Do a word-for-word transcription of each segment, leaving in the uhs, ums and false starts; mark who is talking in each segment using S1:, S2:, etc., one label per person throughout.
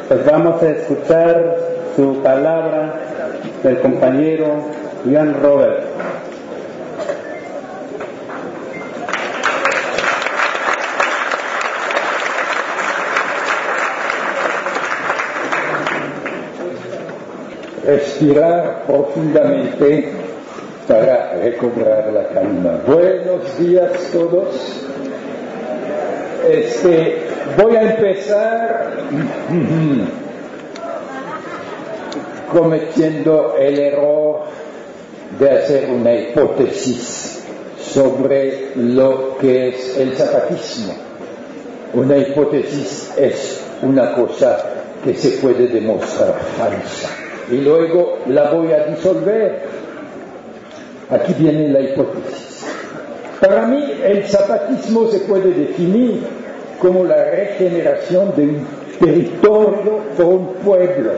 S1: Pues vamos a escuchar su palabra del compañero Ian Robert.
S2: Respirar profundamente para recobrar la calma. Buenos días todos. Este, voy a empezar cometiendo el error de hacer una hipótesis sobre lo que es el zapatismo. Una hipótesis es una cosa que se puede demostrar falsa y luego la voy a disolver. Aquí viene la hipótesis. Para mí el zapatismo se puede definir como la regeneración de un territorio por un pueblo.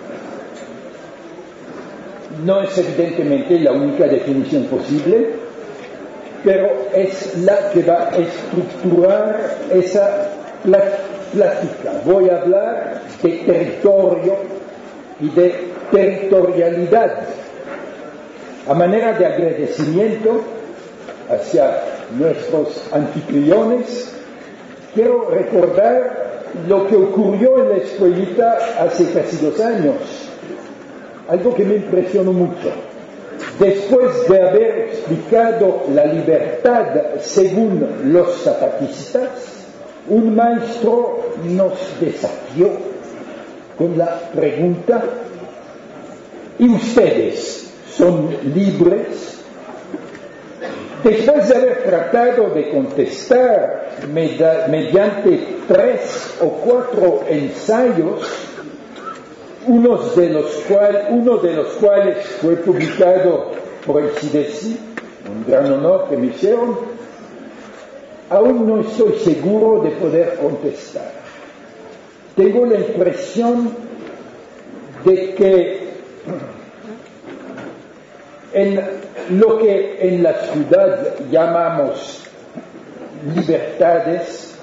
S2: No es evidentemente la única definición posible, pero es la que va a estructurar esa plática. Voy a hablar de territorio y de territorialidad. A manera de agradecimiento hacia nuestros anfitriones, quiero recordar lo que ocurrió en la escuelita hace casi dos años. Algo que me impresionó mucho. Después de haber explicado la libertad según los zapatistas, un maestro nos desafió con la pregunta: ¿y ustedes son libres? Después de haber tratado de contestar mediante tres o cuatro ensayos, unos de los cual, uno de los cuales fue publicado por el C I D E S I, un gran honor que me hicieron, aún no estoy seguro de poder contestar. Tengo la impresión de que en lo que en la ciudad llamamos libertades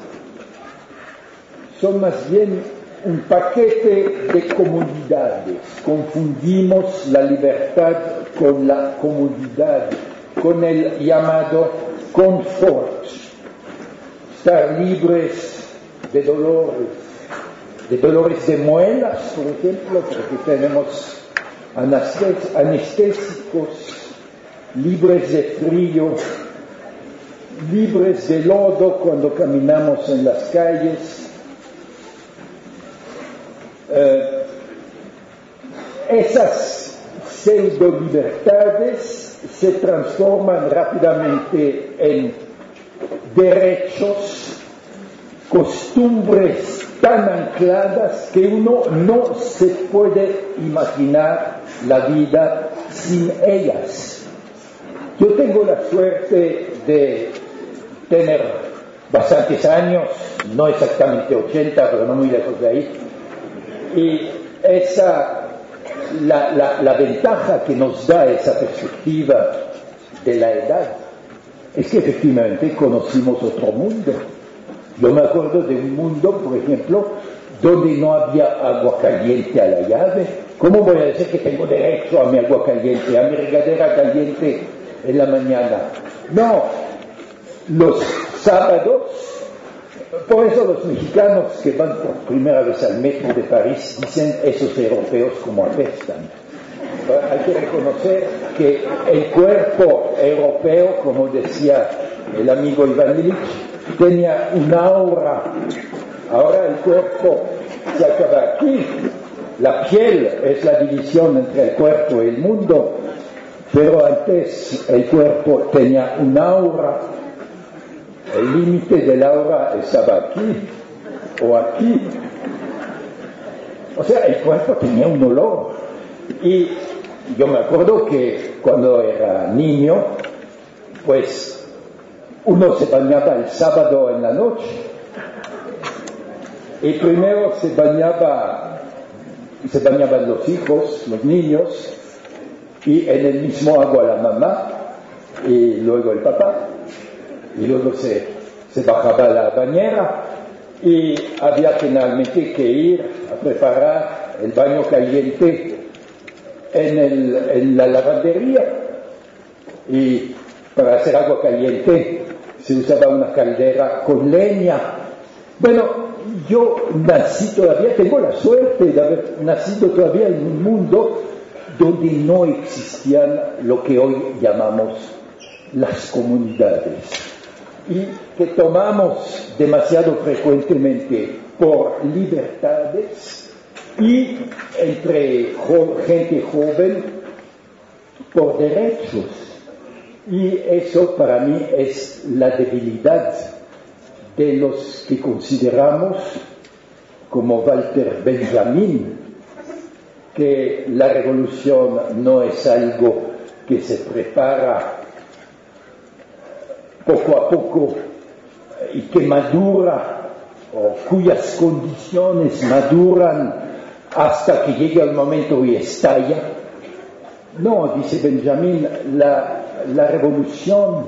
S2: son más bien un paquete de comodidades. Confundimos la libertad con la comodidad, con el llamado confort. Estar libres de dolores, de dolores de muelas, por ejemplo, porque tenemos anestésicos, libres de frío, libres de lodo cuando caminamos en las calles. Eh, esas pseudo libertades se transforman rápidamente en derechos, costumbres tan ancladas que uno no se puede imaginar la vida sin ellas. Yo tengo la suerte de tener bastantes años, no exactamente ochenta, pero no muy lejos de ahí, y esa, la, la, la ventaja que nos da esa perspectiva de la edad es que efectivamente conocimos otro mundo. Yo me acuerdo de un mundo, por ejemplo, donde no había agua caliente a la llave. ¿Cómo voy a decir que tengo derecho a mi agua caliente, a mi regadera caliente en la mañana? No, los sábados, por eso los mexicanos que van por primera vez al metro de París dicen: esos europeos como apestan. Hay que reconocer que el cuerpo europeo, como decía el amigo Iván Illich, tenía un aura. Ahora el cuerpo se acaba aquí. La piel es la división entre el cuerpo y el mundo, pero antes el cuerpo tenía un aura. El límite del aura estaba aquí o aquí. O sea, el cuerpo tenía un olor. Y yo me acuerdo que cuando era niño, pues uno se bañaba el sábado en la noche. Y primero se bañaba, se bañaban los hijos, los niños, y en el mismo agua la mamá, y luego el papá, y luego se, se bajaba a la bañera, y había finalmente que ir a preparar el baño caliente en, el, en la lavandería. Y para hacer agua caliente se usaba una caldera con leña. Bueno, yo nací todavía, tengo la suerte de haber nacido todavía en un mundo donde no existían lo que hoy llamamos las comunidades y que tomamos demasiado frecuentemente por libertades y entre jo- gente joven por derechos. Y eso para mí es la debilidad de los que consideramos, como Walter Benjamin, que la revolución no es algo que se prepara poco a poco y que madura, o cuyas condiciones maduran hasta que llega el momento y estalla. No, dice Benjamin, la, la revolución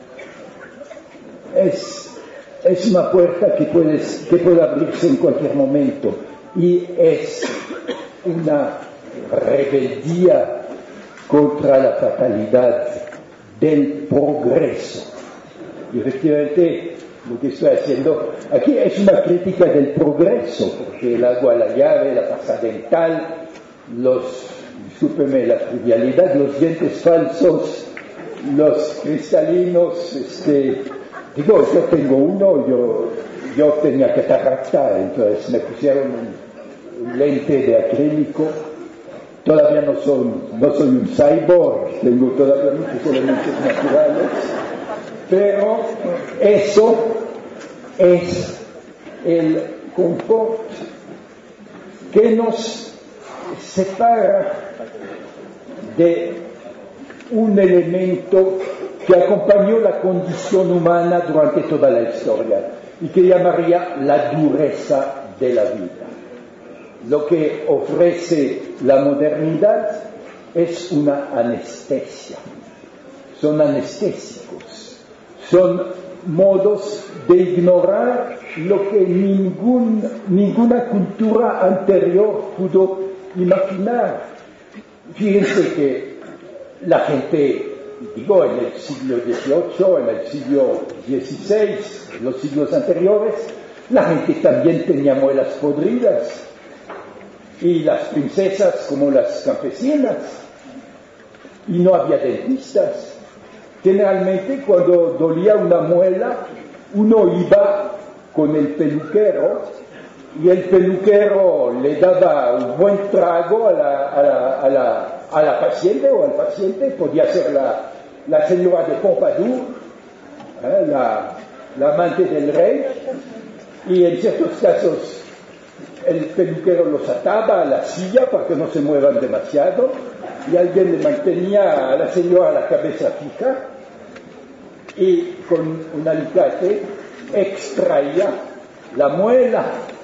S2: es, es una puerta que, puedes, que puede abrirse en cualquier momento y es una rebeldía contra la fatalidad del progreso. Y efectivamente lo que estoy haciendo aquí es una crítica del progreso, porque el agua, la llave, la pasta dental, los, discúlpeme la trivialidad, los dientes falsos, los cristalinos, este, digo, yo tengo uno, yo, yo tenía catarata, entonces me pusieron un, un lente de acrílico. Todavía no, son, no soy un cyborg, tengo todavía muchos elementos naturales, pero eso es el confort que nos separa de un elemento que acompañó la condición humana durante toda la historia y que llamaría la dureza de la vida. Lo que ofrece la modernidad es una anestesia, son anestésicos, son modos de ignorar lo que ningún, ninguna cultura anterior pudo imaginar. Fíjense que la gente, digo, en el siglo dieciocho, en el siglo dieciséis, en los siglos anteriores, la gente también tenía muelas podridas. Y las princesas como las campesinas, y no había dentistas. Generalmente cuando dolía una muela, uno iba con el peluquero, y el peluquero le daba un buen trago a la, a la, a la, a la paciente o al paciente, podía ser la, la señora de Pompadour, ¿eh? la, la amante del rey, y en ciertos casos el peluquero los ataba a la silla para que no se muevan demasiado y alguien le mantenía a la señora la cabeza fija y con un alicate extraía la muela.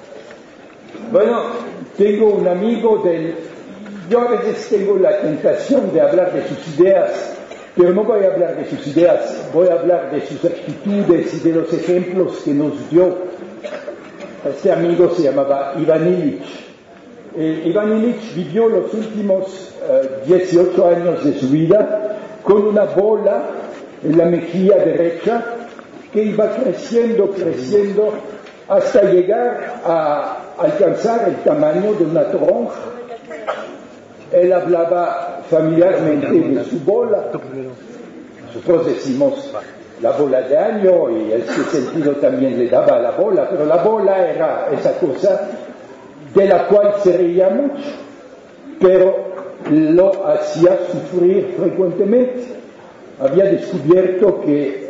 S2: Bueno, tengo un amigo del... Yo a veces tengo la tentación de hablar de sus ideas, pero no voy a hablar de sus ideas, voy a hablar de sus actitudes y de los ejemplos que nos dio. Este amigo se llamaba Ivan Illich. Eh, Ivan Illich vivió los últimos eh, dieciocho años de su vida con una bola en la mejilla derecha que iba creciendo, creciendo, hasta llegar a alcanzar el tamaño de una toronja. Él hablaba familiarmente de su bola. Nosotros decimos la bola de año, y ese sentido también le daba a la bola, pero la bola era esa cosa de la cual se reía mucho, pero lo hacía sufrir frecuentemente. Había descubierto que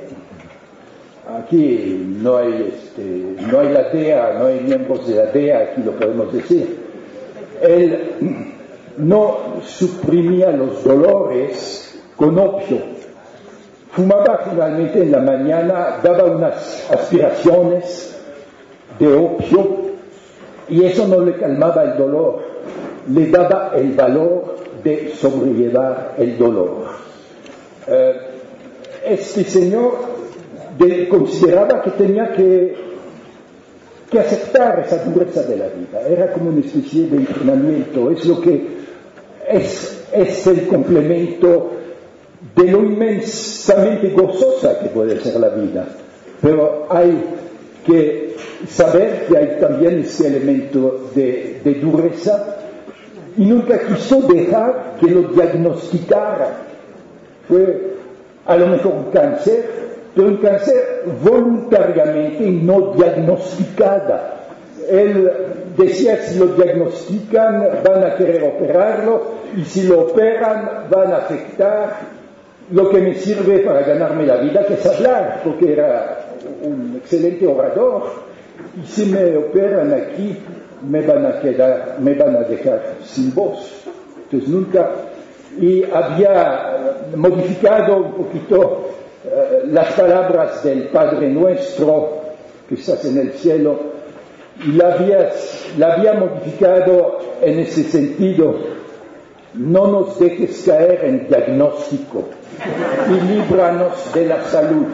S2: aquí no hay, este, no hay la D E A, no hay miembros de la D E A, aquí lo podemos decir. Él no suprimía los dolores con opio. Fumaba finalmente en la mañana, daba unas aspiraciones de opio y eso no le calmaba el dolor, le daba el valor de sobrellevar el dolor. Eh, este señor de, consideraba que tenía que, que aceptar esa dureza de la vida. Era como una especie de entrenamiento, es lo que es, es el complemento de lo inmensamente gozosa que puede ser la vida. Pero hay que saber que hay también ese elemento de, de dureza, y nunca quiso dejar que lo diagnosticara. Fue a lo mejor un cáncer, pero un cáncer voluntariamente y no diagnosticada. Él decía, si lo diagnostican van a querer operarlo, y si lo operan van a afectar lo que me sirve para ganarme la vida, que es hablar, porque era un excelente orador, y si me operan aquí me van a quedar, me van a dejar sin voz. Entonces nunca, y había modificado un poquito uh, las palabras del Padre Nuestro que estás en el cielo, y la había, la había modificado en ese sentido: no nos dejes caer en diagnóstico y líbranos de la salud.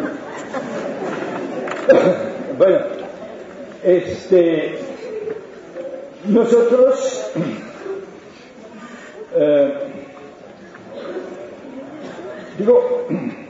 S2: Bueno, este, nosotros eh, digo,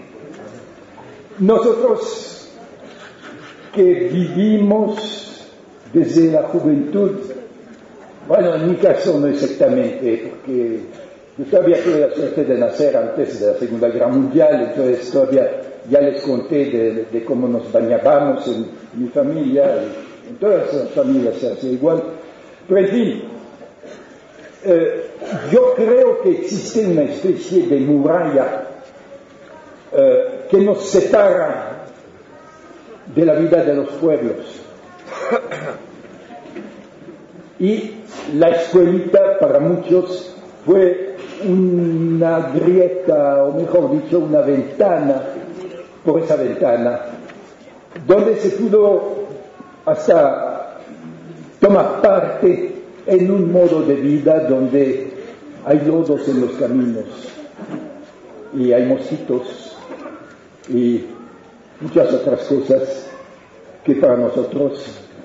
S2: nosotros que vivimos desde la juventud, bueno, en mi caso no exactamente, porque yo todavía tuve la suerte de nacer antes de la Segunda Guerra Mundial, entonces todavía ya les conté de, de cómo nos bañábamos en mi familia, en todas las familias se hace igual. Pero en fin, eh, yo creo que existe una especie de muralla eh, que nos separa de la vida de los pueblos. Y la escuelita para muchos fue una grieta, o mejor dicho, una ventana, por esa ventana, donde se pudo hasta tomar parte en un modo de vida donde hay lodos en los caminos, y hay mosquitos, y muchas otras cosas que para nosotros,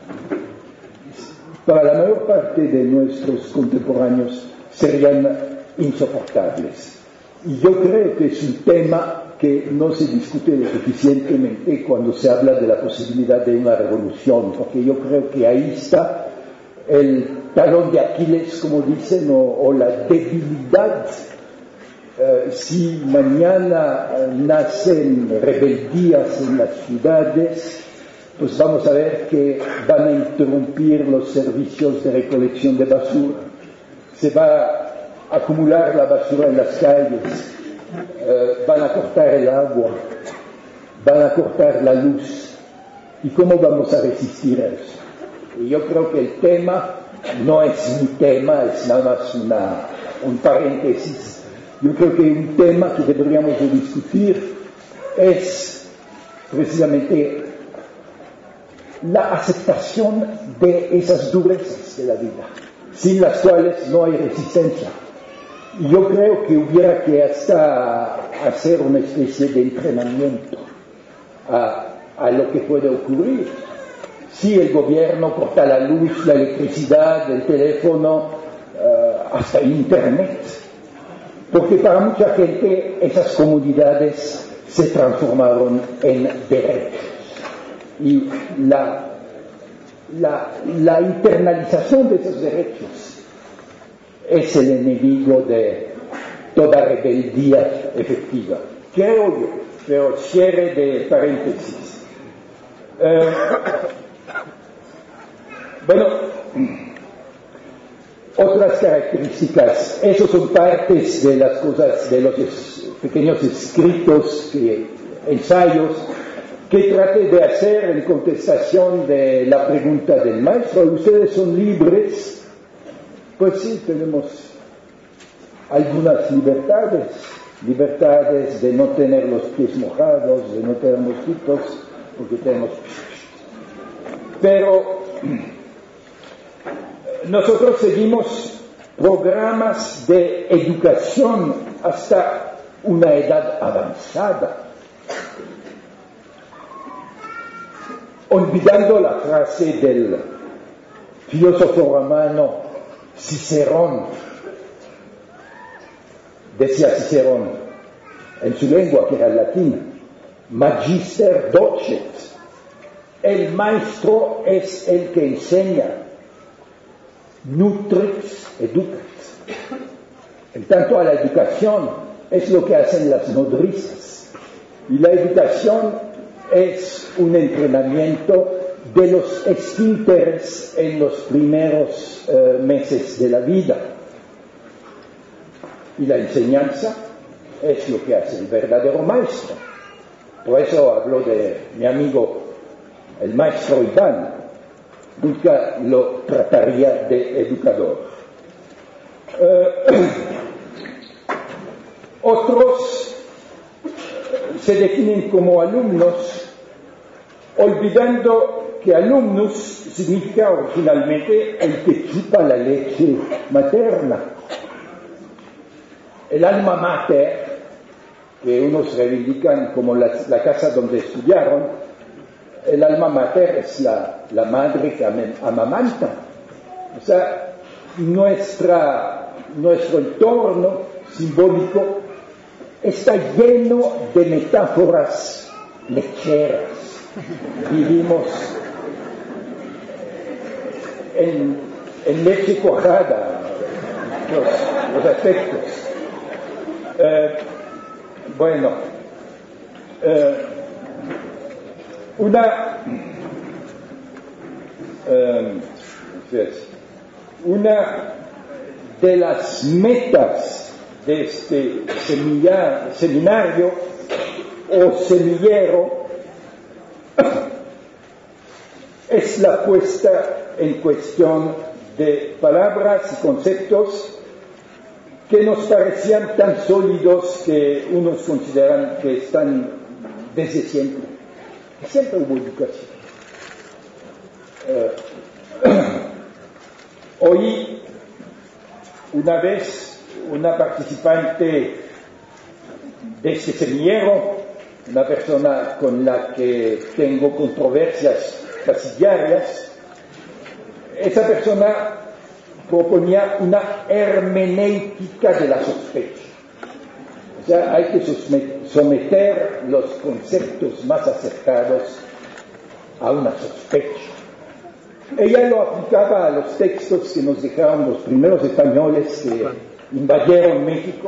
S2: para la mayor parte de nuestros contemporáneos, serían insoportables. Y yo creo que es un tema que no se discute lo suficientemente cuando se habla de la posibilidad de una revolución, porque yo creo que ahí está el talón de Aquiles, como dicen, o, o la debilidad. Uh, si mañana uh, nacen rebeldías en las ciudades, pues vamos a ver que van a interrumpir los servicios de recolección de basura, se va a acumular la basura en las calles, uh, van a cortar el agua, van a cortar la luz. ¿Y cómo vamos a resistir a eso? Y yo creo que el tema no es mi tema, es nada más una, un paréntesis. Yo creo que un tema que deberíamos de discutir es precisamente la aceptación de esas durezas de la vida, sin las cuales no hay resistencia. Y yo creo que hubiera que hasta hacer una especie de entrenamiento a, a lo que puede ocurrir si el gobierno corta la luz, la electricidad, el teléfono, uh, hasta internet. Porque para mucha gente esas comodidades se transformaron en derechos. Y la, la, la internalización de esos derechos es el enemigo de toda rebeldía efectiva. Creo yo, pero cierre de paréntesis. Eh, bueno, otras características, esos son partes de las cosas, de los es, pequeños escritos, que, ensayos, que traté de hacer en contestación de la pregunta del maestro. Ustedes son libres. Pues sí, tenemos algunas libertades, libertades de no tener los pies mojados, de no tener mosquitos, porque tenemos... Pero nosotros seguimos programas de educación hasta una edad avanzada, olvidando la frase del filósofo romano Cicerón, decía Cicerón en su lengua, que era el latín, magister docet, el maestro es el que enseña, nutrix educat. En tanto a la educación es lo que hacen las nodrizas, y la educación es un entrenamiento de los esfínteres en los primeros eh, meses de la vida. Y la enseñanza es lo que hace el verdadero maestro. Por eso hablo de mi amigo el maestro Iván, nunca lo trataría de educador. Eh, otros se definen como alumnos, olvidando que alumnus significa originalmente el que chupa la leche materna. El alma mater, que unos reivindican como la, la casa donde estudiaron, el alma mater es la, la madre que amamanta. O sea, nuestra, nuestro entorno simbólico está lleno de metáforas lecheras. Vivimos en, en leche cuajada, los, los aspectos. Eh, bueno, eh, una, eh, una de las metas de este semilla, seminario o semillero es la puesta en cuestión de palabras y conceptos que nos parecían tan sólidos que unos consideran que están desde siempre. Siempre hubo educación. Eh, oí una vez una participante de este semillero, una persona con la que tengo controversias casi diarias. Esa persona proponía una hermenéutica de la sospecha. O sea, hay que someter los conceptos más acertados a una sospecha. Ella lo aplicaba a los textos que nos dejaron los primeros españoles que invadieron México,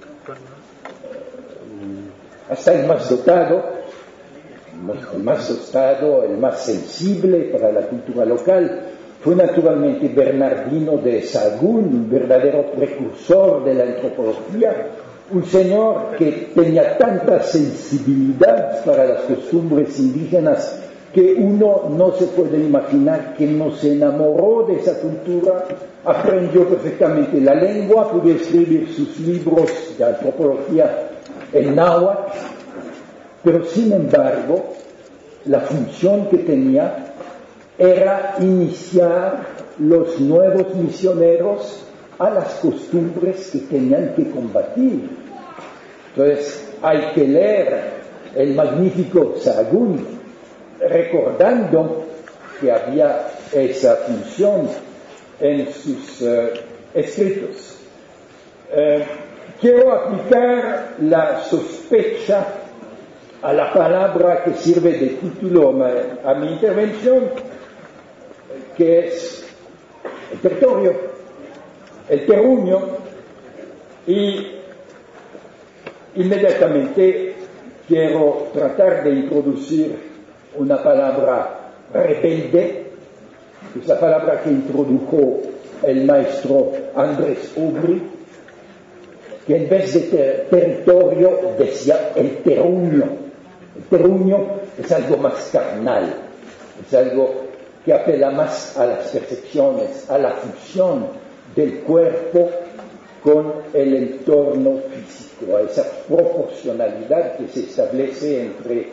S2: hasta el más dotado, el más dotado, el más sensible para la cultura local, fue naturalmente Bernardino de Sahagún, un verdadero precursor de la antropología, un señor que tenía tanta sensibilidad para las costumbres indígenas que uno no se puede imaginar que no se enamoró de esa cultura, aprendió perfectamente la lengua, pudo escribir sus libros de antropología en náhuatl, pero sin embargo la función que tenía era iniciar los nuevos misioneros a las costumbres que tenían que combatir. Entonces hay que leer el magnífico Sahagún recordando que había esa función en sus uh, escritos. Uh, quiero aplicar la sospecha a la palabra que sirve de título a mi intervención, que es el territorio, el terruño, y inmediatamente quiero tratar de introducir una palabra rebelde, que es la palabra que introdujo el maestro Andrés Aubry, que en vez de ter- territorio decía el terruño. El terruño es algo más carnal, es algo que apela más a las percepciones, a la fusión del cuerpo con el entorno físico, a esa proporcionalidad que se establece entre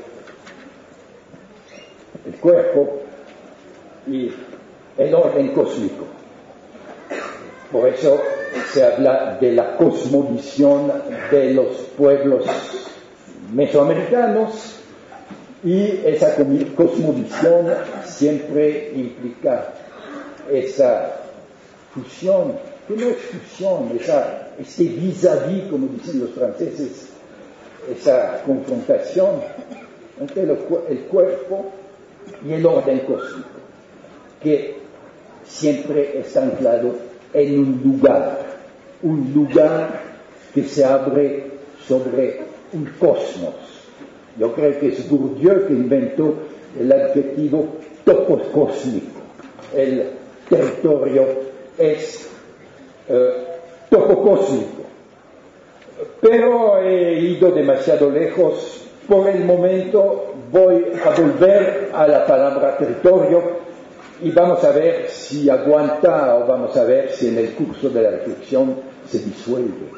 S2: el cuerpo y el orden cósmico. Por eso se habla de la cosmovisión de los pueblos mesoamericanos, y esa cosmovisión siempre implica esa fusión, que no es fusión, esa, este vis-à-vis, como dicen los franceses, esa confrontación entre el, el cuerpo y el orden cósmico, que siempre está anclado en un lugar, un lugar que se abre sobre un cosmos. Yo creo que es Bourdieu que inventó el adjetivo topocósmico. El territorio es eh, topocósmico. Pero he ido demasiado lejos. Por el momento voy a volver a la palabra territorio y vamos a ver si aguanta o vamos a ver si en el curso de la reflexión se disuelve.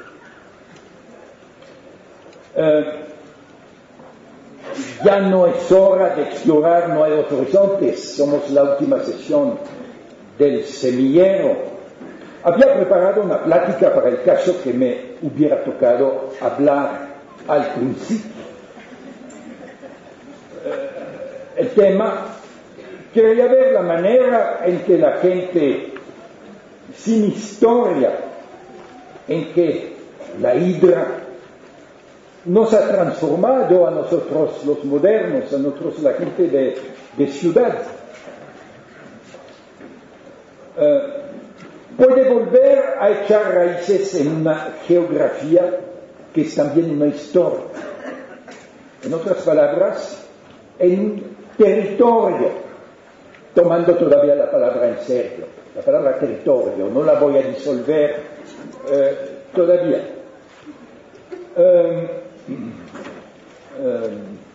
S2: Eh, ya no es hora de explorar nuevos horizontes, somos la última sesión del semillero. Había preparado una plática para el caso que me hubiera tocado hablar al principio. Eh, el tema, quería ver la manera en que la gente sin historia, en que la hidra nos ha transformado a nosotros los modernos, a nosotros la gente de, de ciudad. Eh, puede volver a echar raíces en una geografía que es también una historia. En otras palabras, en un territorio, tomando todavía la palabra en serio. La palabra territorio, no la voy a disolver eh, todavía. Eh, eh,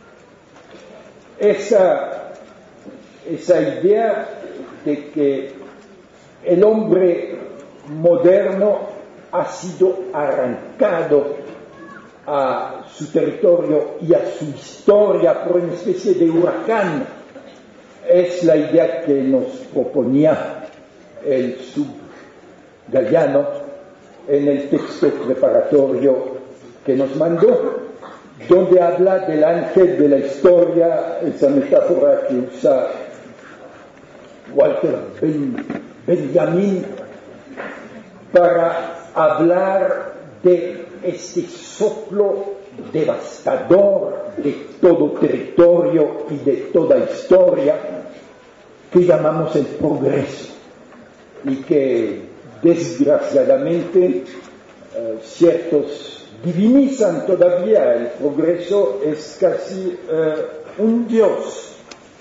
S2: esa, esa idea de que el hombre moderno ha sido arrancado a su territorio y a su historia por una especie de huracán es la idea que nos proponía el subgaliano en el texto preparatorio que nos mandó, donde habla del ángel de la historia, esa metáfora que usa Walter ben, Benjamin para hablar de este soplo devastador de todo territorio y de toda historia que llamamos el progreso y que desgraciadamente eh, ciertos divinizan todavía. El progreso es casi eh, un dios.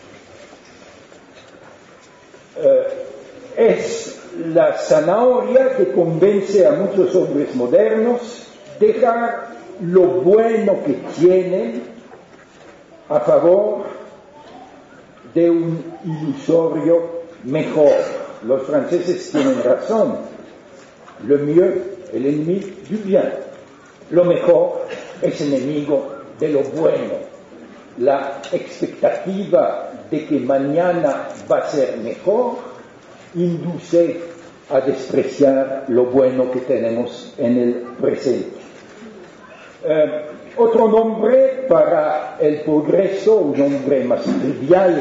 S2: Eh, es la zanahoria que convence a muchos hombres modernos dejar lo bueno que tienen a favor de un ilusorio mejor. Los franceses tienen razón. Le mieux est l'ennemi du bien. Lo mejor es enemigo de lo bueno. La expectativa de que mañana va a ser mejor induce a despreciar lo bueno que tenemos en el presente. Eh, otro nombre para el progreso, un nombre más trivial,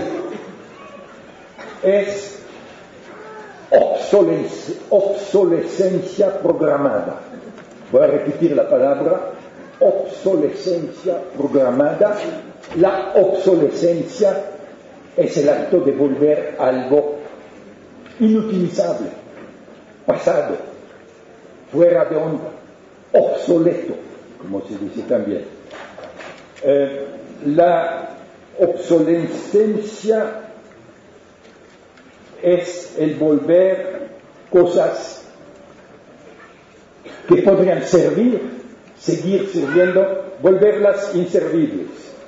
S2: es obsolesc- obsolescencia programada. Voy a repetir la palabra, obsolescencia programada. La obsolescencia es el acto de volver algo inutilizable, pasado, fuera de onda, obsoleto, como se dice también. Eh, la obsolescencia es el volver cosas que podrían servir, seguir sirviendo, volverlas inservibles.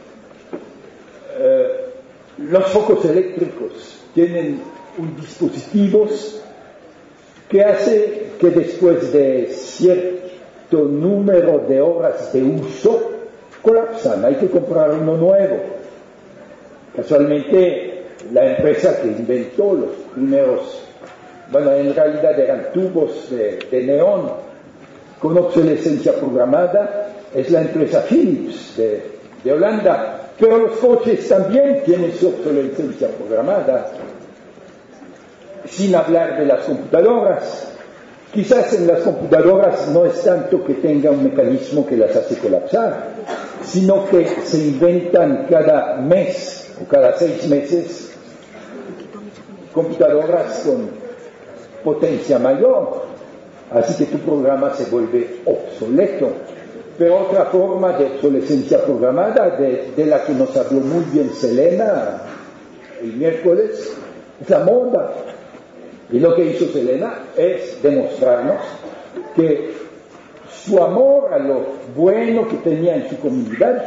S2: Eh, los focos eléctricos tienen un dispositivos que hace que después de cierto número de horas de uso colapsan, hay que comprar uno nuevo. Casualmente la empresa que inventó los primeros, bueno, en realidad eran tubos de, de neón con obsolescencia programada, es la empresa Philips de, de Holanda, pero los coches también tienen su obsolescencia programada. sin hablar de las computadoras. Quizás en las computadoras no es tanto que tenga un mecanismo que las hace colapsar, sino que se inventan cada mes o cada seis meses computadoras con potencia mayor, así que tu programa se vuelve obsoleto. Pero otra forma de obsolescencia programada, de, de la que nos habló muy bien Selena el miércoles, es la moda. Y lo que hizo Selena es demostrarnos que su amor a lo bueno que tenía en su comunidad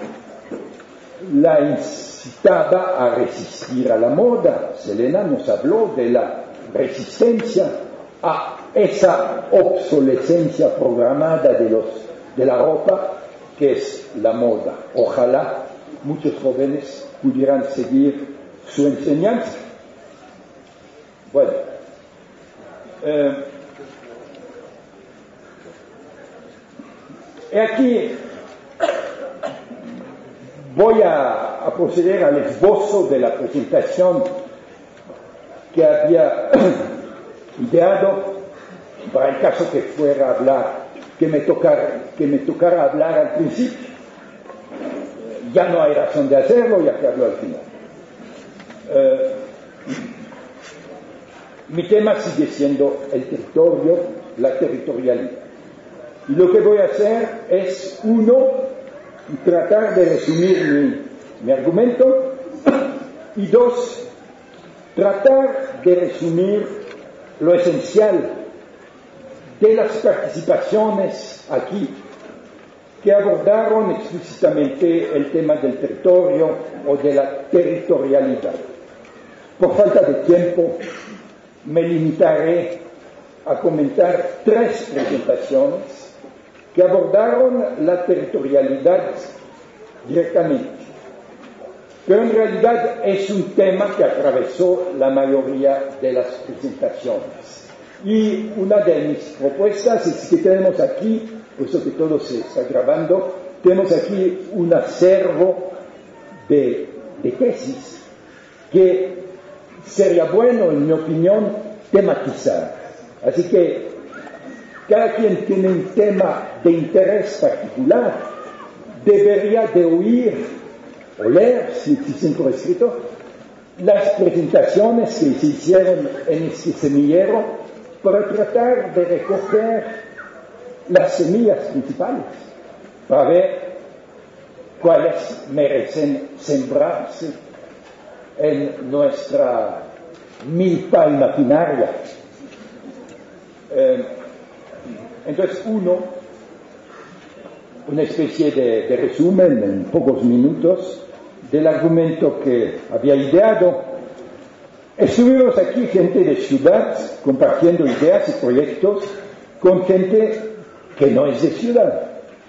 S2: la incitaba a resistir a la moda. Selena nos habló de la resistencia a esa obsolescencia programada de, los, de la ropa que es la moda. Ojalá muchos jóvenes pudieran seguir su enseñanza. Bueno, eh, aquí voy a, a proceder al esbozo de la presentación que había ideado para el caso que fuera a hablar, que me tocara, que me tocara hablar al principio. Ya no hay razón de hacerlo, ya que hablo al final. Eh, mi tema sigue siendo el territorio, la territorialidad. Y lo que voy a hacer es, uno, tratar de resumir mi, mi argumento, y dos, tratar de resumir lo esencial de las participaciones aquí que abordaron explícitamente el tema del territorio o de la territorialidad. Por falta de tiempo, me limitaré a comentar tres presentaciones que abordaron la territorialidad directamente. Pero en realidad es un tema que atravesó la mayoría de las presentaciones. Y una de mis propuestas es que tenemos aquí, puesto que todo se está grabando, tenemos aquí un acervo de, de tesis que sería bueno, en mi opinión, tematizar. Así que cada quien tiene un tema de interés particular, debería de oír o leer, si existen por escrito, las presentaciones que se hicieron en este semillero para tratar de recoger las semillas principales, para ver cuáles merecen sembrarse en nuestra milpa imaginaria. Eh, entonces, uno, una especie de, de resumen en pocos minutos del argumento que había ideado. Estuvimos aquí gente de ciudad compartiendo ideas y proyectos con gente que no es de ciudad.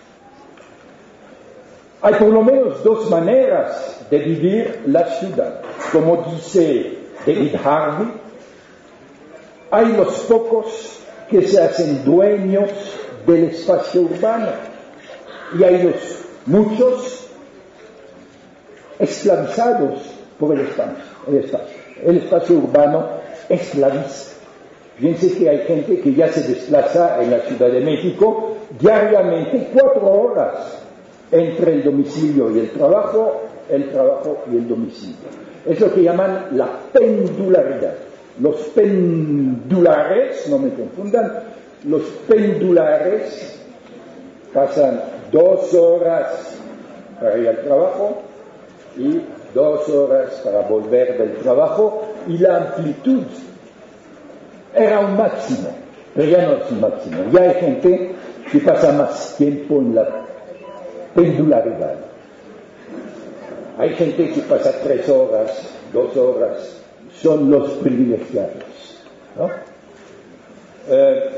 S2: Hay por lo menos dos maneras de vivir la ciudad. Como dice David Harvey, hay los pocos que se hacen dueños del espacio urbano y hay los muchos esclavizados por el espacio. El espacio, el espacio urbano esclaviza. Fíjense que hay gente que ya se desplaza en la Ciudad de México diariamente cuatro horas entre el domicilio y el trabajo, el trabajo y el domicilio. Es lo que llaman la pendularidad. Los pendulares, no me confundan, los pendulares pasan dos horas para ir al trabajo y dos horas para volver del trabajo, y la amplitud era un máximo, pero ya no es un máximo. Ya hay gente que pasa más tiempo en la pendularidad. Hay gente que pasa tres horas, dos horas, son los privilegiados, ¿no? Eh,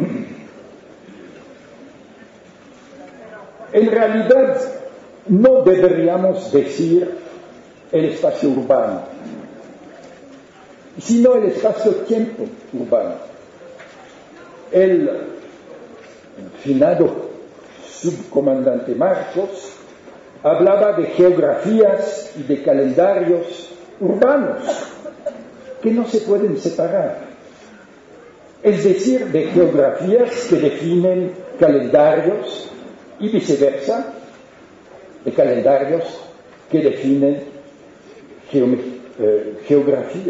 S2: en realidad no deberíamos decir el espacio urbano, sino el espacio-tiempo urbano. El finado subcomandante Marcos hablaba de geografías y de calendarios urbanos que no se pueden separar, es decir, de geografías que definen calendarios y viceversa, de calendarios que definen geome- eh, geografía,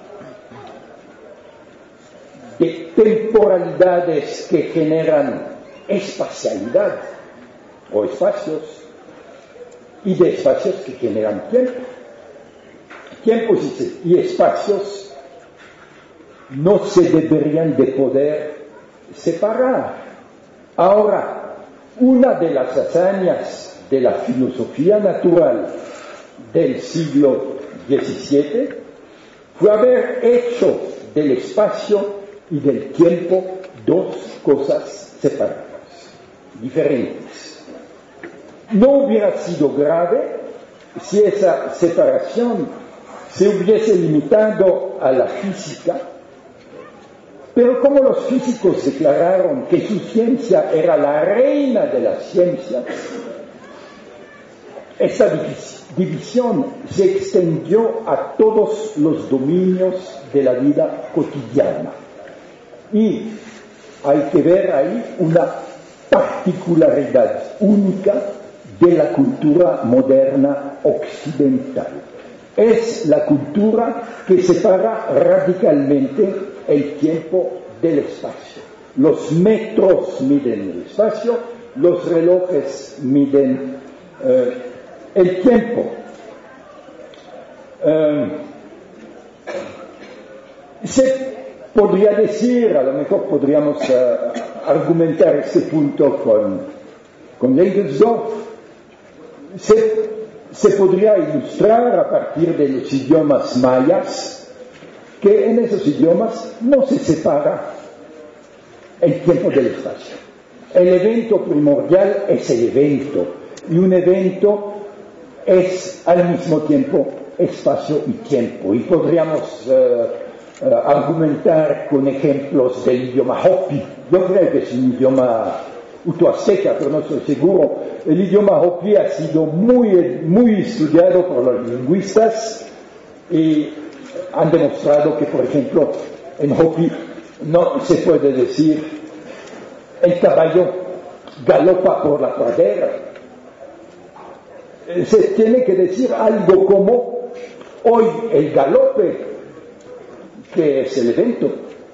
S2: de temporalidades que generan espacialidad o espacios y de espacios que generan tiempo. Tiempos y espacios no se deberían de poder separar. Ahora, una de las hazañas de la filosofía natural del siglo diecisiete fue haber hecho del espacio y del tiempo dos cosas separadas, diferentes. No hubiera sido grave si esa separación se hubiese limitado a la física, pero como los físicos declararon que su ciencia era la reina de la ciencia, esta división se extendió a todos los dominios de la vida cotidiana. Y hay que ver ahí una particularidad única de la cultura moderna occidental. Es la cultura que separa radicalmente el tiempo del espacio. Los metros miden el espacio, los relojes miden eh, el tiempo. Eh, se podría decir, a lo mejor podríamos uh, argumentar este punto con, con Engelsdorf, se se podría ilustrar a partir de los idiomas mayas, que en esos idiomas no se separa el tiempo del espacio. El evento primordial es el evento, y un evento es al mismo tiempo espacio y tiempo. Y podríamos uh, uh, argumentar con ejemplos del idioma Hopi. Yo creo que es un idioma utoazteca, pero no estoy seguro. El idioma Hopi ha sido muy, muy estudiado por los lingüistas y han demostrado que, por ejemplo, en Hopi no se puede decir el caballo galopa por la pradera. Se tiene que decir algo como hoy el galope, que es el evento,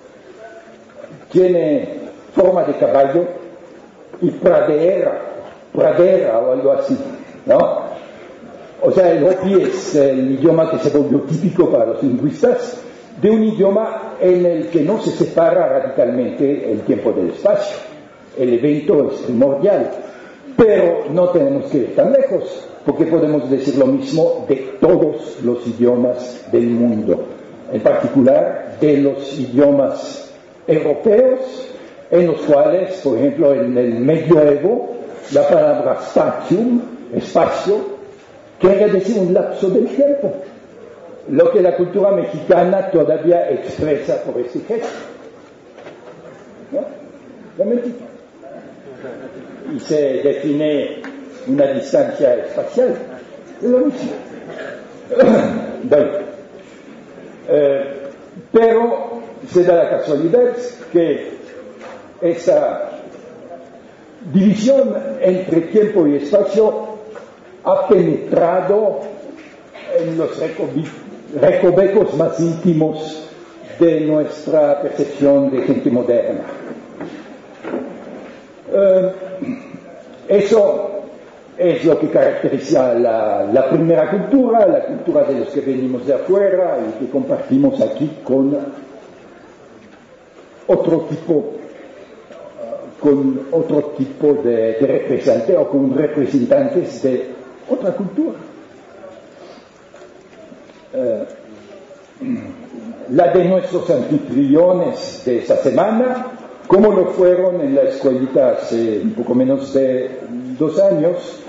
S2: tiene forma de caballo y pradera, pradera o algo así, ¿no? O sea, el Hopi es el idioma que se volvió típico para los lingüistas, de un idioma en el que no se separa radicalmente el tiempo del espacio. El evento es primordial, pero no tenemos que ir tan lejos, porque podemos decir lo mismo de todos los idiomas del mundo, en particular de los idiomas europeos, en los cuales, por ejemplo, en el medioevo, la palabra spatium, espacio, quiere decir un lapso del tiempo, lo que la cultura mexicana todavía expresa por ese gesto, ¿no? Momentito. Y se define una distancia espacial, es lo mismo. Bueno, eh, pero se da la casualidad que esa división entre tiempo y espacio ha penetrado en los recovecos más íntimos de nuestra percepción de gente moderna. Eh, eso es lo que caracteriza la, la primera cultura, la cultura de los que venimos de afuera y que compartimos aquí con otro tipo con otro tipo de, de representantes o con representantes de otra cultura. Eh, la de nuestros anfitriones de esta semana, como lo fueron en la escuelita hace un poco menos de dos años,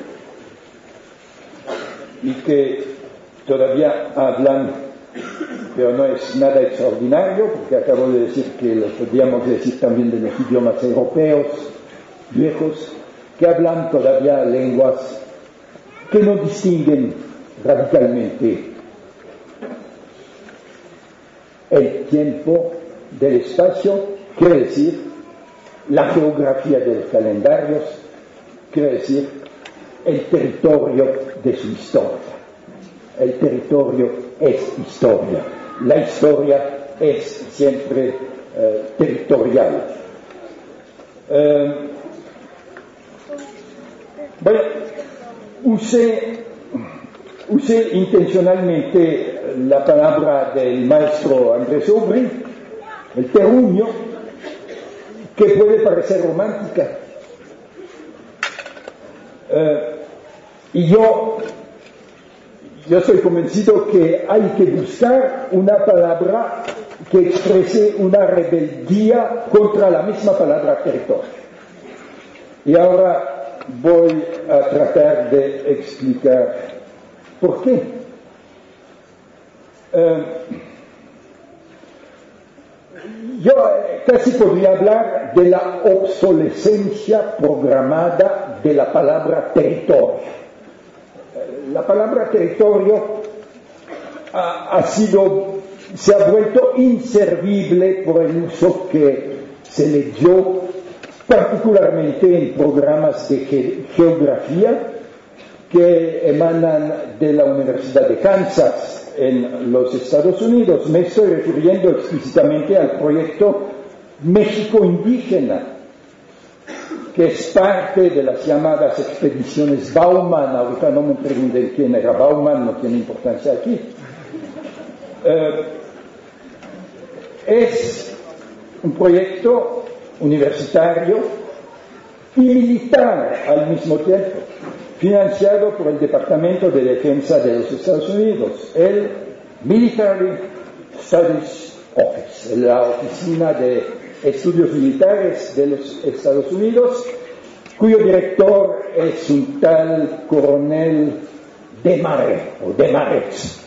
S2: y que todavía hablan, pero no es nada extraordinario, porque acabo de decir que lo podríamos decir también de los idiomas europeos viejos, que hablan todavía lenguas que no distinguen radicalmente el tiempo del espacio, quiere decir la geografía de los calendarios, quiere decir el territorio de su historia. El territorio es historia. La historia es siempre eh, territorial. Eh, bueno, usé, usé intencionalmente la palabra del maestro Andrés Aubry, el terruño, que puede parecer romántica. Eh, y yo, yo estoy convencido que hay que buscar una palabra que exprese una rebeldía contra la misma palabra territorio. Y ahora voy a tratar de explicar por qué. Eh, yo casi podría hablar de la obsolescencia programada de la palabra territorio. La palabra territorio ha, ha sido, se ha vuelto inservible por el uso que se le dio particularmente en programas de ge- geografía que emanan de la Universidad de Kansas en los Estados Unidos. Me estoy refiriendo explícitamente al proyecto México Indígena, que es parte de las llamadas expediciones Bauman. Ahorita no me pregunten quién era Bauman, no tiene importancia aquí. Eh, es un proyecto universitario y militar al mismo tiempo, financiado por el Departamento de Defensa de los Estados Unidos, el Military Studies Office, la Oficina de Estudios Militares de los Estados Unidos, cuyo director es un tal coronel Desmarais, o Desmarais.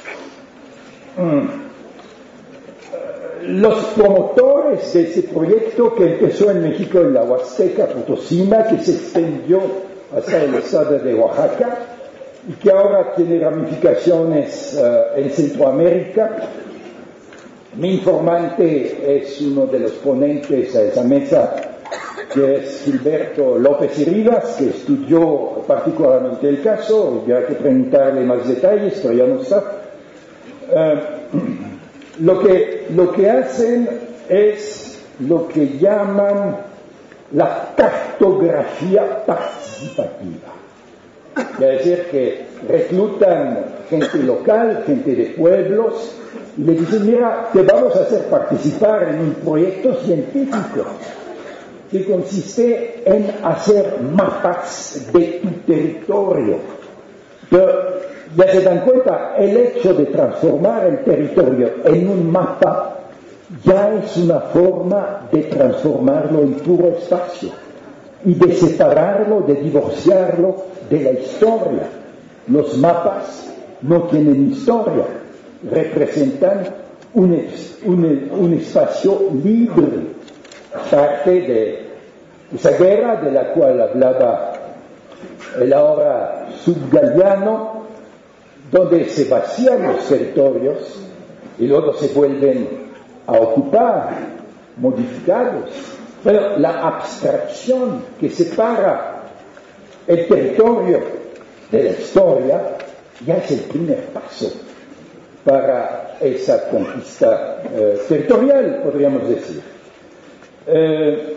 S2: Mm. Los promotores de ese proyecto, que empezó en México en la Huasteca Potosina, que se extendió hasta el estado de Oaxaca y que ahora tiene ramificaciones uh, en Centroamérica. Mi informante es uno de los ponentes a esa mesa, que es Gilberto López y Rivas, que estudió particularmente el caso. Y hay que preguntarle más detalles, pero ya no está. Uh, lo, que, lo que hacen es lo que llaman la cartografía participativa. Es decir, que reclutan gente local, gente de pueblos, y le dicen, mira, te vamos a hacer participar en un proyecto científico que consiste en hacer mapas de tu territorio. Pero ya se dan cuenta, el hecho de transformar el territorio en un mapa ya es una forma de transformarlo en puro espacio y de separarlo, de divorciarlo de la historia. Los mapas no tienen historia, representan un, un, un espacio libre, parte de esa guerra de la cual hablaba el ahora subgaliano, donde se vacían los territorios y luego se vuelven a ocupar, modificarlos. Pero la abstracción que separa el territorio de la historia ya es el primer paso para esa conquista eh, territorial, podríamos decir. Eh,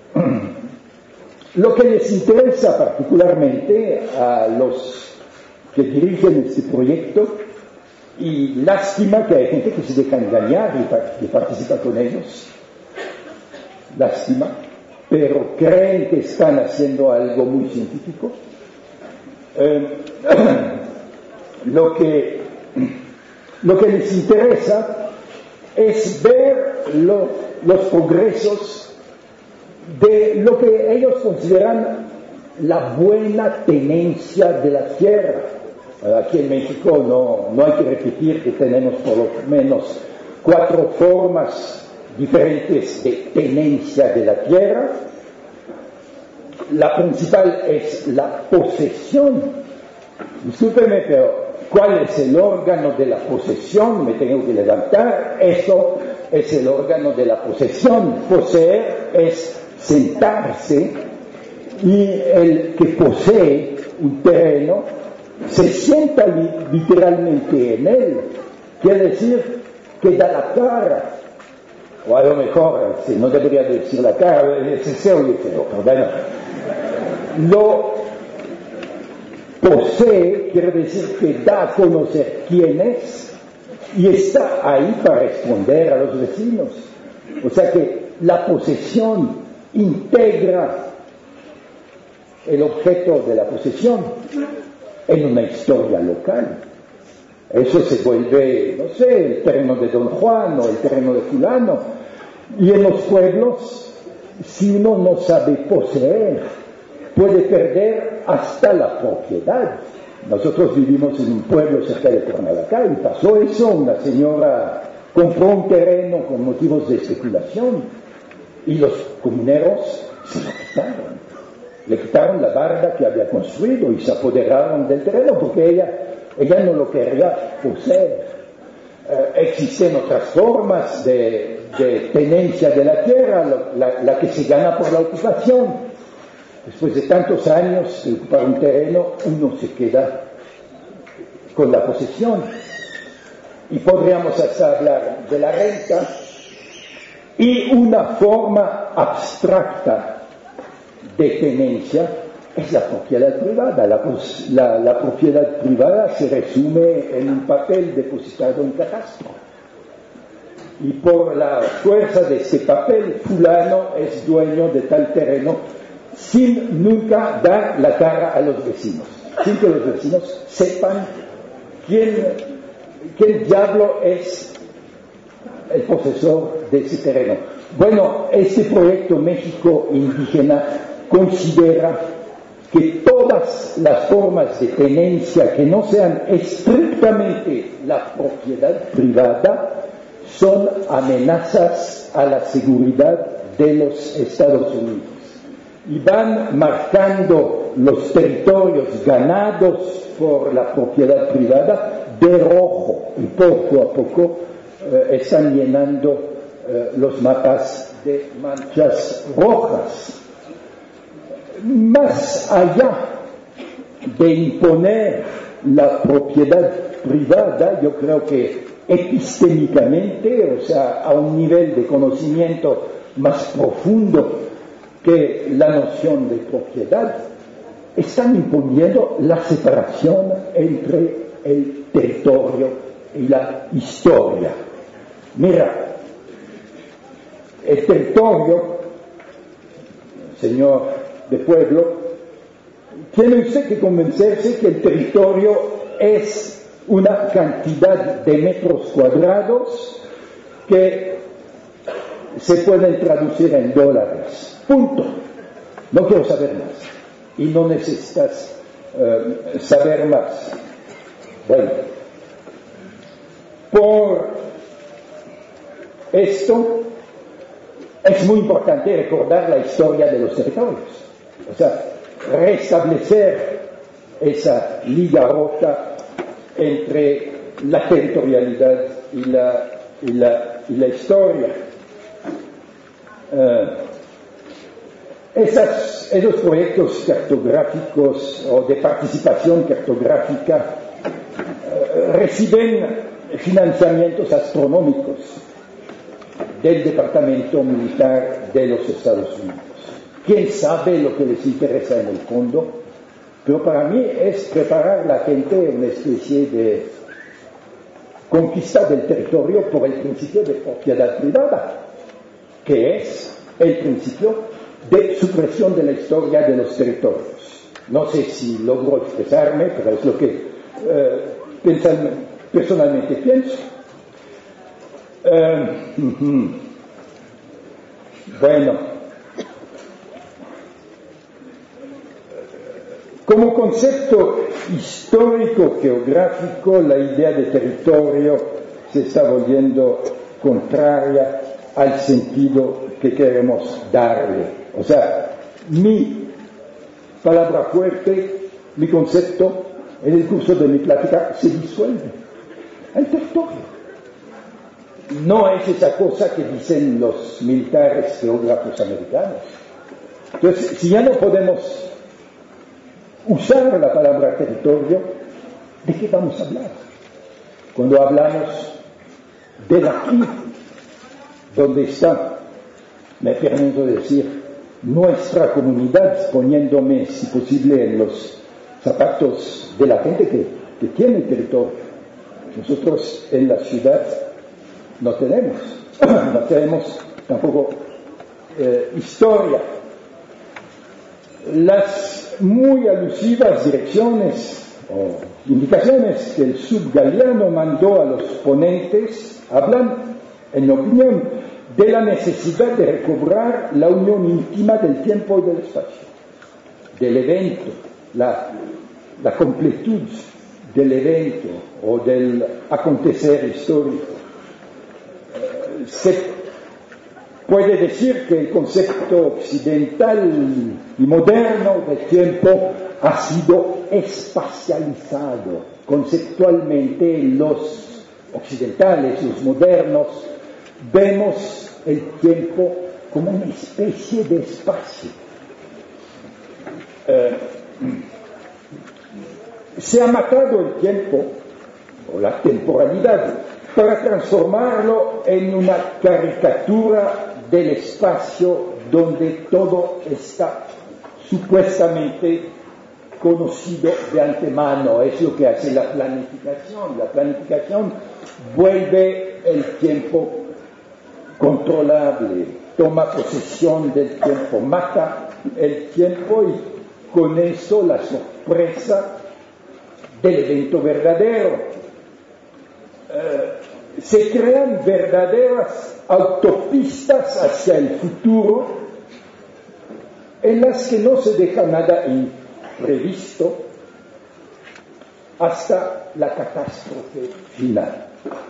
S2: lo que les interesa particularmente a los que dirigen este proyecto, y lástima que hay gente que se deja engañar y, y participa con ellos, lástima, pero creen que están haciendo algo muy científico. Eh, lo que lo que les interesa es ver lo, los progresos de lo que ellos consideran la buena tenencia de la tierra. Aquí en México no, no hay que repetir que tenemos por lo menos cuatro formas diferentes de tenencia de la tierra. La principal es la posesión. Discúlpeme, pero ¿cuál es el órgano de la posesión? Me tengo que levantar, eso es el órgano de la posesión. Poseer es sentarse, y el que posee un terreno se sienta li- literalmente en él, quiere decir que da la cara, o a lo mejor, si no debería decir la cara, se, se oye feo, pero bueno, lo posee quiere decir que da a conocer quién es y está ahí para responder a los vecinos. O sea que la posesión integra el objeto de la posesión en una historia local. Eso se vuelve, no sé, el terreno de Don Juan o el terreno de fulano. Y en los pueblos, si uno no sabe poseer, puede perder hasta la propiedad. Nosotros vivimos en un pueblo cerca de Cuernavaca y pasó eso. Una señora compró un terreno con motivos de especulación y los comuneros se lo quitaron. Le quitaron la barda que había construido y se apoderaron del terreno porque ella, ella no lo quería poseer. Eh, existen otras formas de, de tenencia de la tierra, la, la que se gana por la ocupación. Después de tantos años de ocupar un terreno, uno se queda con la posesión. Y podríamos hasta hablar de la renta y una forma abstracta de tenencia es la propiedad privada. La, la, la propiedad privada se resume en un papel depositado en catastro. Y por la fuerza de ese papel, fulano es dueño de tal terreno sin nunca dar la cara a los vecinos, sin que los vecinos sepan quién, quién diablo es el posesor de ese terreno. Bueno, este proyecto México Indígena considera que todas las formas de tenencia que no sean estrictamente la propiedad privada son amenazas a la seguridad de los Estados Unidos y van marcando los territorios ganados por la propiedad privada de rojo y poco a poco eh, están llenando eh, los mapas de manchas rojas. Más allá de imponer la propiedad privada, yo creo que epistémicamente, o sea, a un nivel de conocimiento más profundo que la noción de propiedad, están imponiendo la separación entre el territorio y la historia. Mira, el territorio, señor de pueblo, tiene usted que convencerse que el territorio es una cantidad de metros cuadrados que se pueden traducir en dólares. Punto. No quiero saber más. Y no necesitas uh, saber más. Bueno, por esto es muy importante recordar la historia de los territorios. O sea, restablecer esa liga rota entre la territorialidad y la, y la, y la historia. Uh, esas, esos proyectos cartográficos o de participación cartográfica uh, reciben financiamientos astronómicos del Departamento Militar de los Estados Unidos. ¿Quién sabe lo que les interesa en el fondo? Pero para mí es preparar a la gente una especie de conquista del territorio por el principio de propiedad privada, que es el principio de supresión de la historia de los territorios. No sé si logro expresarme, pero es lo que eh, personalmente pienso. Eh, uh-huh. Bueno, como concepto histórico-geográfico, la idea de territorio se está volviendo contraria al sentido que queremos darle. O sea, mi palabra fuerte, mi concepto en el curso de mi plática, se disuelve el territorio. No es esa cosa que dicen los militares geógrafos americanos. Entonces, si ya no podemos usar la palabra territorio, ¿de qué vamos a hablar? Cuando hablamos de aquí, donde está, me permito decir, nuestra comunidad, poniéndome, si posible, en los zapatos de la gente que, que tiene territorio. Nosotros en la ciudad no tenemos, no tenemos tampoco eh, historia. Las muy alusivas direcciones o indicaciones que el subgaliano mandó a los ponentes hablan, en mi opinión, de la necesidad de recobrar la unión íntima del tiempo y del espacio, del evento, la, la completud del evento o del acontecer histórico. Se puede decir que el concepto occidental y moderno del tiempo ha sido espacializado. Conceptualmente, los occidentales, los modernos, vemos el tiempo como una especie de espacio. Eh, se ha matado el tiempo, o la temporalidad, para transformarlo en una caricatura del espacio donde todo está supuestamente conocido de antemano. Es lo que hace la planificación. La planificación vuelve el tiempo controlable, toma posesión del tiempo, mata el tiempo y con eso la sorpresa del evento verdadero. Eh, se crean verdaderas autopistas hacia el futuro en las que no se deja nada imprevisto hasta la catástrofe final.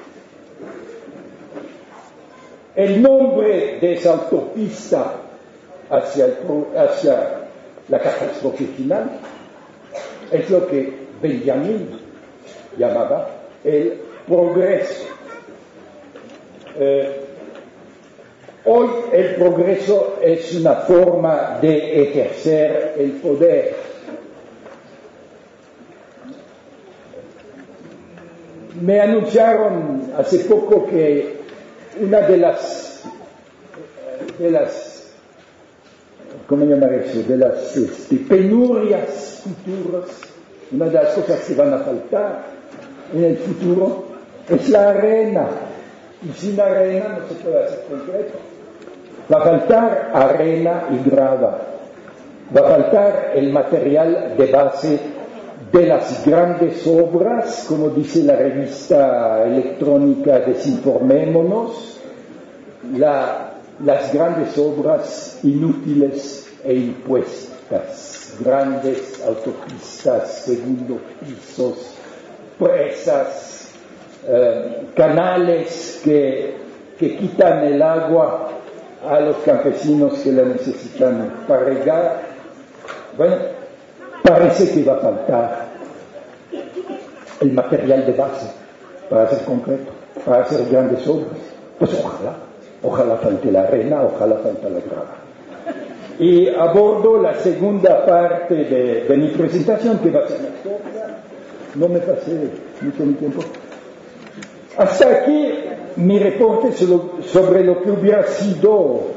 S2: El nombre de esa autopista hacia, el, hacia la catástrofe final es lo que Benjamin llamaba el progreso. Eh, hoy el progreso es una forma de ejercer el poder. Me anunciaron hace poco que una de las, de las, ¿cómo llamar eso? De las este, penurias futuras, una de las cosas que van a faltar en el futuro es la arena. Y sin arena no se puede hacer concreto. Va a faltar arena y grava. Va a faltar el material de base de las grandes obras, como dice la revista electrónica Desinformémonos, la, las grandes obras inútiles e impuestas, grandes autopistas, segundos pisos, presas, eh, canales que, que quitan el agua a los campesinos que la necesitan para regar. Bueno, parece que va a faltar el material de base para hacer concreto, para hacer grandes obras. Pues ojalá, ojalá falte la arena, ojalá falte la grava. Y abordo la segunda parte de, de mi presentación, que va a ser una corta. No me pasé mucho mi tiempo. Hasta aquí mi reporte sobre lo que hubiera sido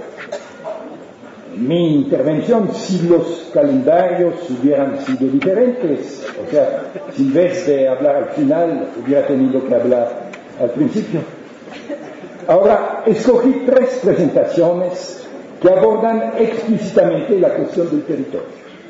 S2: mi intervención si los calendarios hubieran sido diferentes. O sea, si en vez de hablar al final hubiera tenido que hablar al principio. Ahora, escogí tres presentaciones que abordan explícitamente la cuestión del territorio.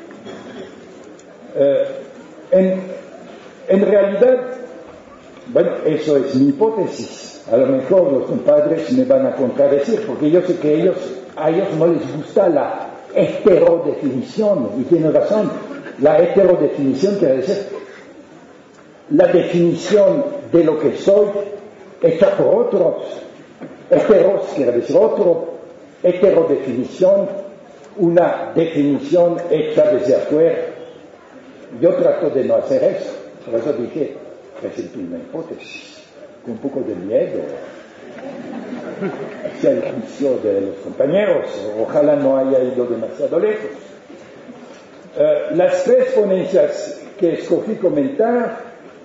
S2: Eh, en, en realidad, bueno, eso es mi hipótesis. A lo mejor los compadres me van a contradecir, porque yo sé que ellos, a ellos no les gusta la heterodefinición, y tienen razón. La heterodefinición quiere decir la definición de lo que soy hecha por otros. Heteros quiere decir otro, heterodefinición, una definición hecha desde afuera. Yo trato de no hacer eso. Por eso dije, presento una hipótesis, con un poco de miedo hacia el juicio de los compañeros. Ojalá no haya ido demasiado lejos. Uh, las tres ponencias que escogí comentar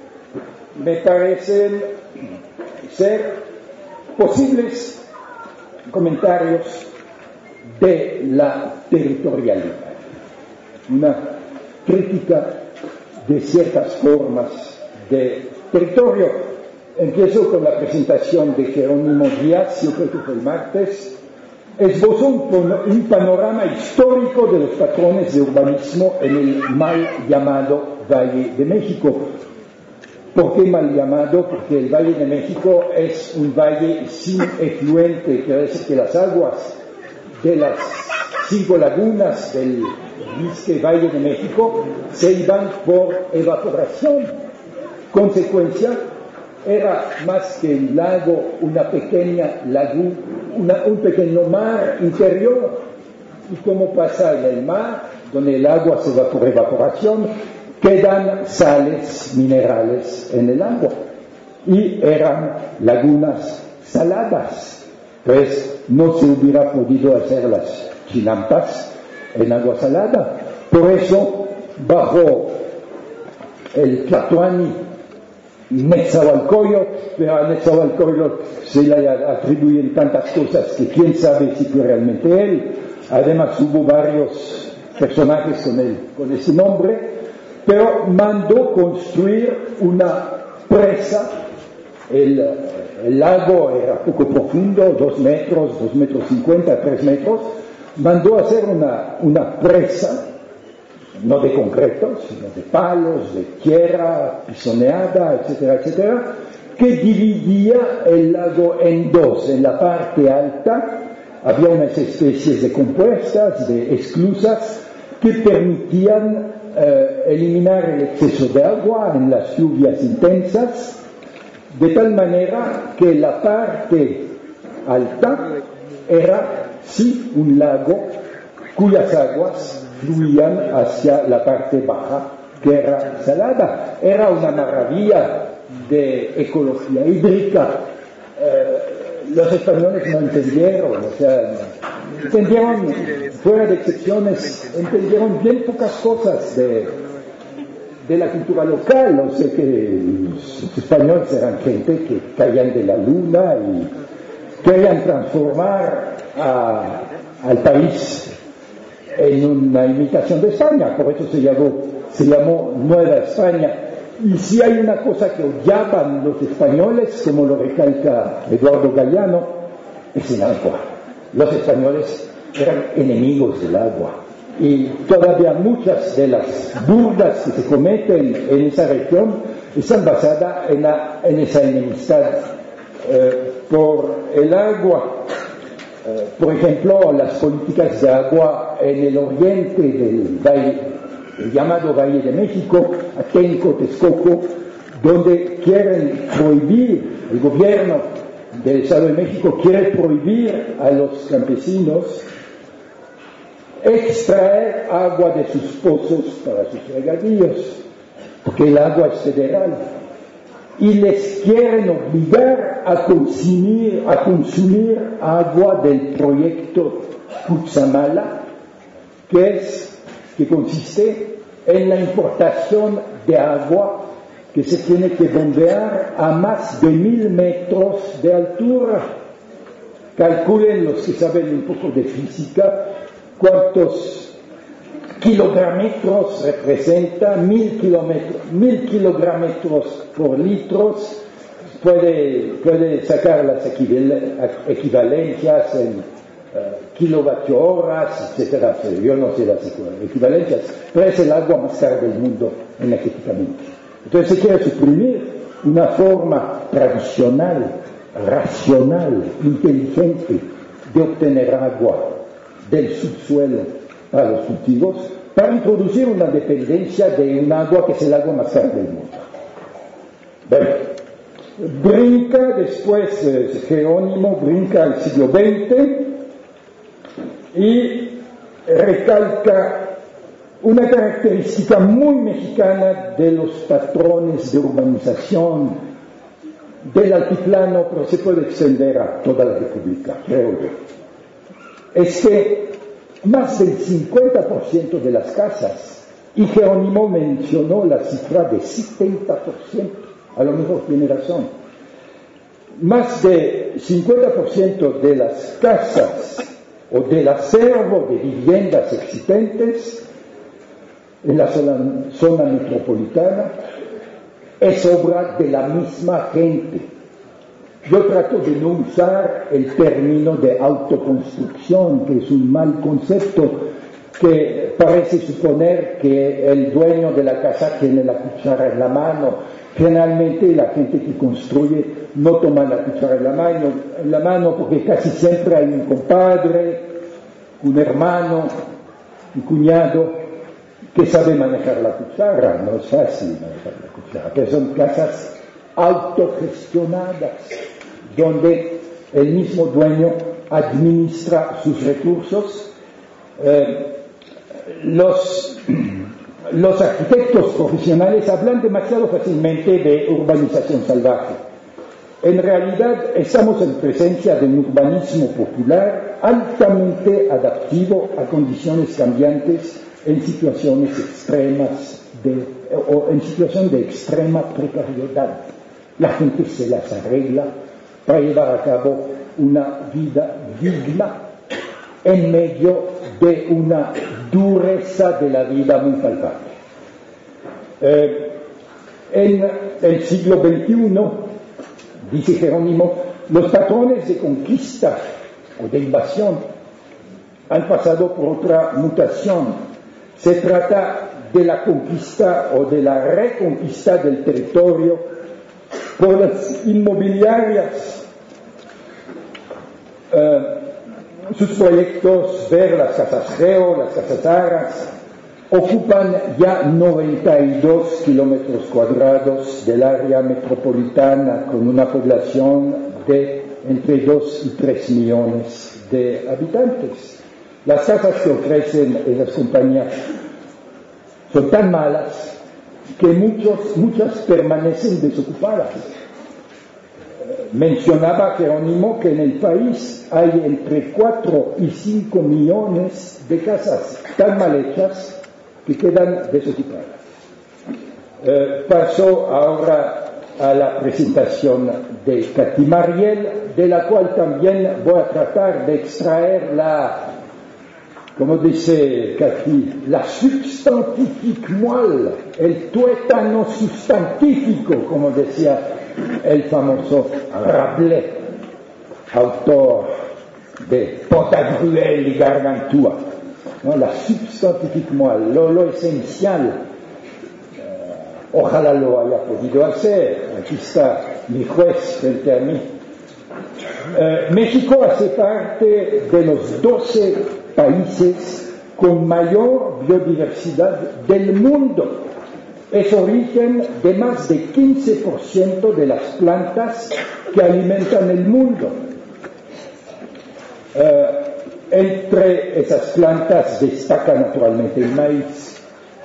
S2: me parecen ser posibles comentarios de la territorialidad, una crítica de ciertas formas de territorio. Empiezo con la presentación de Jerónimo Díaz, yo creo que fue el martes. Esbozó un, un panorama histórico de los patrones de urbanismo en el mal llamado Valle de México. ¿Por qué mal llamado? Porque el Valle de México es un valle sin efluente, quiere decir que las aguas de las cinco lagunas del Vizque Valle de México se iban por evaporación. Consecuencia, era más que un lago, una pequeña laguna, una, un pequeño mar interior. Y como pasa en el mar, donde el agua se va por evaporación, quedan sales minerales en el agua. Y eran lagunas saladas. Pues no se hubiera podido hacer las chinampas en agua salada. Por eso, bajo el Tlatoani, Netzahualcóyotl, pero a Netzahualcóyotl se le atribuyen tantas cosas que quién sabe si fue realmente él. Además hubo varios personajes con, él, con ese nombre, pero mandó construir una presa. El, el lago era poco profundo, dos metros, dos metros cincuenta, tres metros. Mandó hacer una, una presa, no de concreto, sino de palos, de tierra pisoneada, etcétera, etcétera, que dividía el lago en dos. En la parte alta había unas especies de compuestas, de esclusas, que permitían eh, eliminar el exceso de agua en las lluvias intensas, de tal manera que la parte alta era, sí, un lago cuyas aguas fluían hacia la parte baja, que era salada. Era una maravilla de ecología hídrica. Eh, los españoles no entendieron, o sea, entendieron, fuera de excepciones, entendieron bien pocas cosas de, de la cultura local. O sea que los españoles eran gente que caían de la luna y querían transformar a, al país en una imitación de España. Por eso se llamó, se llamó Nueva España. Y si hay una cosa que odiaban los españoles, como lo recalca Eduardo Galeano, es el agua. Los españoles eran enemigos del agua. Y todavía muchas de las burlas que se cometen en esa región están basadas en, la, en esa enemistad eh, por el agua. Eh, por ejemplo, las políticas de agua en el oriente del valle, el llamado Valle de México, Atenco, Texcoco, donde quieren prohibir, el gobierno del Estado de México quiere prohibir a los campesinos extraer agua de sus pozos para sus regadíos, porque el agua es federal, y les quieren obligar a consumir, a consumir agua del proyecto Cutzamala, que es, que consiste en la importación de agua que se tiene que bombear a más de mil metros de altura. Calculen los que saben un poco de física cuántos kilogramos representa mil kilómetros, mil kilogramos por litros. Puede, puede sacar las equivalencias en uh, kilovatio horas, etcétera. Yo no sé las equivalencias, pero es el agua más cara del mundo energéticamente. Entonces se quiere suprimir una forma tradicional, racional, inteligente de obtener agua del subsuelo para los cultivos, para introducir una dependencia de un agua que es el agua más cara del mundo. Bueno, brinca después eh, Jerónimo, brinca al siglo veinte y recalca una característica muy mexicana de los patrones de urbanización del altiplano, pero se puede extender a toda la República, creo yo, es que más del cincuenta por ciento de las casas, y Jerónimo mencionó la cifra de setenta por ciento, a lo mejor tiene razón, más del cincuenta por ciento de las casas o del acervo de viviendas existentes en la zona, zona metropolitana es obra de la misma gente. Yo trato de no usar el término de autoconstrucción, que es un mal concepto, que parece suponer que el dueño de la casa tiene la cuchara en la mano. Generalmente la gente que construye no toma la cuchara en la mano, en la mano porque casi siempre hay un compadre, un hermano, un cuñado que sabe manejar la cuchara. No es fácil manejar la cuchara, pero son casas autogestionadas, donde el mismo dueño administra sus recursos. Eh, los, los arquitectos profesionales hablan demasiado fácilmente de urbanización salvaje. En realidad estamos en presencia de un urbanismo popular altamente adaptivo a condiciones cambiantes en situaciones extremas de, o en situación de extrema precariedad. La gente se las arregla para llevar a cabo una vida digna en medio de una dureza de la vida muy palpable. Eh, en el siglo veintiuno, dice Jerónimo, los patrones de conquista o de invasión han pasado por otra mutación. Se trata de la conquista o de la reconquista del territorio por las inmobiliarias. Eh, sus proyectos, ver las casas Geo, las casas Aras, ocupan ya noventa y dos kilómetros cuadrados del área metropolitana, con una población de entre dos y tres millones de habitantes. Las casas que ofrecen esas compañías son tan malas que muchos, muchas permanecen desocupadas. Mencionaba Jerónimo que en el país hay entre cuatro y cinco millones de casas tan mal hechas que quedan desocupadas. Eh, paso ahora a la presentación de Cathy Mariel, de la cual también voy a tratar de extraer la, como dice Cathy, la substantifique moelle, el tuétano sustantífico, como decía el famoso Rabelais, autor de Pantagruel y Gargantua, ¿no? La substantifique moelle, lo, lo esencial. Eh, ojalá lo haya podido hacer. Aquí está mi juez frente a mí. Eh, México hace parte de los doce países con mayor biodiversidad del mundo. Es origen de más de quince por ciento de las plantas que alimentan el mundo. Eh, entre esas plantas destaca naturalmente el maíz.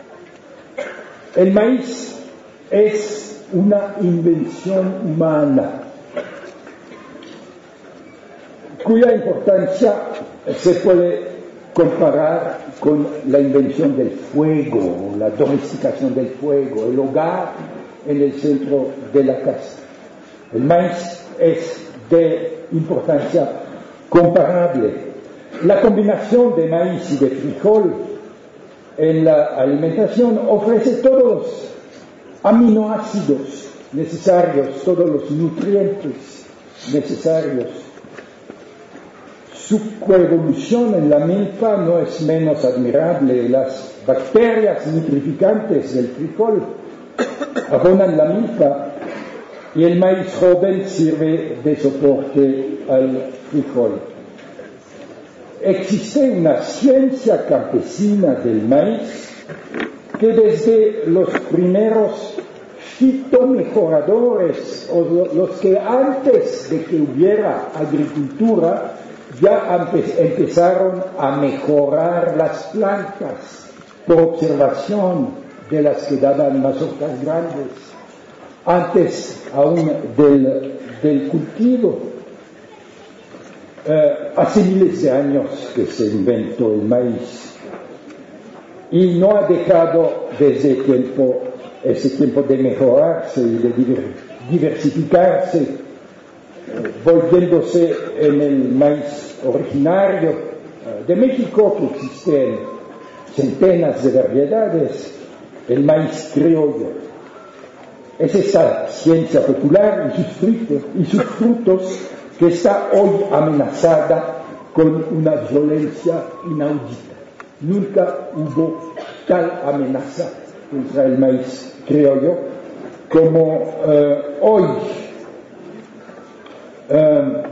S2: El maíz es una invención humana cuya importancia se puede comparar con la invención del fuego, la domesticación del fuego, el hogar en el centro de la casa. El maíz es de importancia comparable. La combinación de maíz y de frijol en la alimentación ofrece todos los aminoácidos necesarios, todos los nutrientes necesarios. Su coevolución en la milpa no es menos admirable. Las bacterias nitrificantes del frijol abonan la milpa y el maíz joven sirve de soporte al frijol. Existe una ciencia campesina del maíz que desde los primeros fitomejoradores, o los que antes de que hubiera agricultura, ya empezaron a mejorar las plantas. por observación de las que daban mazorcas grandes, antes aún del, del cultivo. Eh, hace miles de años que se inventó el maíz y no ha dejado desde tiempo, ese tiempo de mejorarse y de diversificarse, eh, volviéndose en el maíz originario eh, de México, que existen centenas de variedades, el maíz criollo. Es esa ciencia popular y sus frutos, y sus frutos que está hoy amenazada con una violencia inaudita. Nunca hubo tal amenaza contra el maíz criollo como eh, hoy. Eh,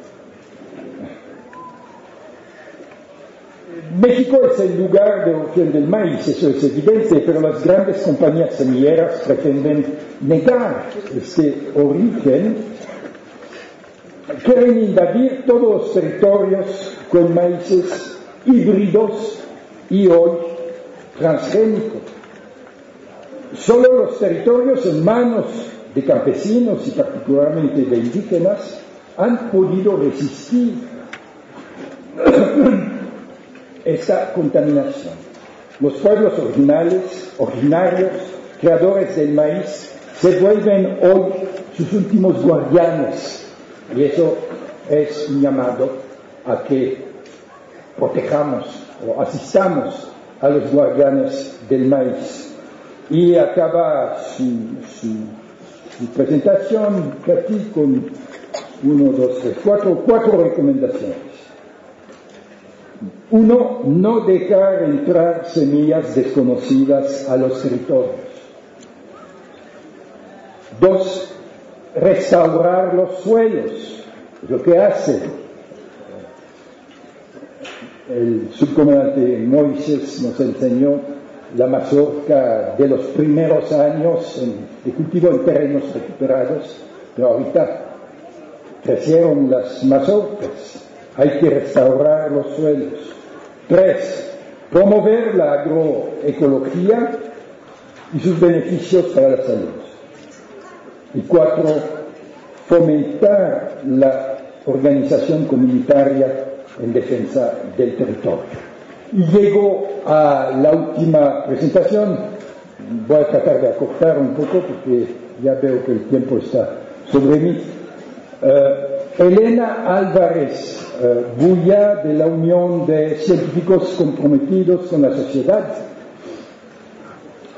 S2: México es el lugar de origen del maíz, eso es evidente, pero las grandes compañías semilleras pretenden negar este origen. Quieren invadir todos los territorios con maíces híbridos y hoy transgénicos. Solo los territorios en manos de campesinos y particularmente de indígenas han podido resistir esta contaminación. Los pueblos originales, originarios, creadores del maíz, se vuelven hoy sus últimos guardianes. Y eso es un llamado a que protejamos o asistamos a los guardianes del maíz. Y acaba su, su, su presentación, Katy, con uno, dos, tres, cuatro, cuatro recomendaciones. Uno, no dejar entrar semillas desconocidas a los territorios. Dos, restaurar los suelos, lo que hace el subcomandante Moisés nos enseñó la mazorca de los primeros años en, de cultivo en terrenos recuperados, pero ahorita crecieron las mazorcas, hay que restaurar los suelos. Tres, promover la agroecología y sus beneficios para la salud. Y cuatro, fomentar la organización comunitaria en defensa del territorio. Y llego a la última presentación. Voy a tratar de acortar un poco porque ya veo que el tiempo está sobre mí. Uh, Elena Álvarez uh, Bulla, de la Unión de Científicos Comprometidos con la Sociedad, uh,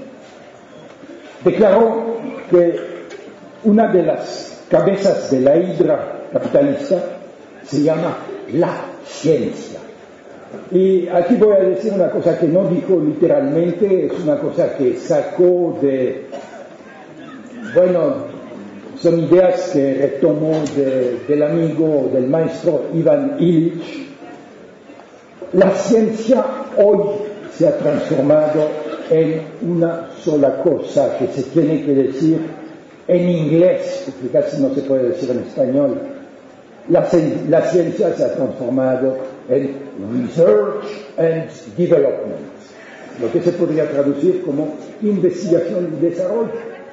S2: declaró que una de las cabezas de la hidra capitalista se llama la ciencia. Y aquí voy a decir una cosa que no dijo literalmente, es una cosa que sacó de, bueno, son ideas que retomó de, del amigo, del maestro Ivan Illich. La ciencia hoy se ha transformado en una sola cosa que se tiene que decir en inglés, porque casi no se puede decir en español. La, la ciencia se ha transformado en Research and Development, lo que se podría traducir como investigación y desarrollo,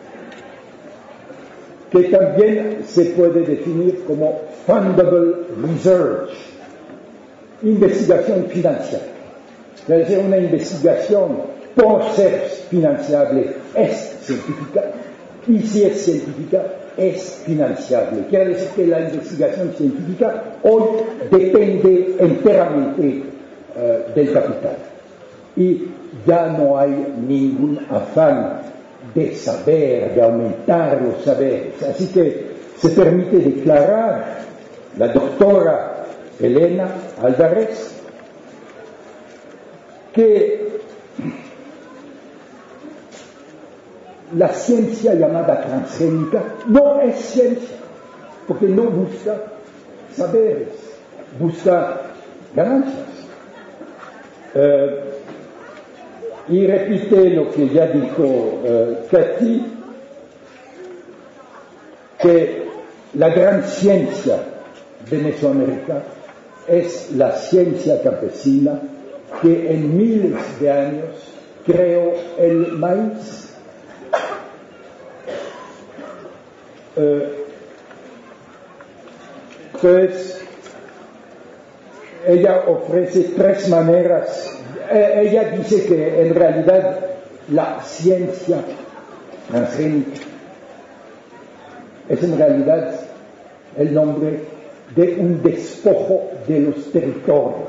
S2: que también se puede definir como Fundable Research, investigación financiera. Es decir, una investigación, por ser financiable, es científica, y si es científica, es financiable. Quiere decir que la investigación científica hoy depende enteramente uh, del capital. Y ya no hay ningún afán de saber, de aumentar los saberes. Así que se permite declarar la doctora Elena Álvarez que la ciencia llamada transgénica no es ciencia, porque no busca saberes, busca ganancias. Eh, y repite lo que ya dijo eh, Katy, que la gran ciencia de Mesoamérica es la ciencia campesina que en miles de años creó el maíz. Eh, Entonces, ella ofrece tres maneras. Eh, ella dice que en realidad la ciencia transgénica es en realidad el nombre de un despojo de los territorios.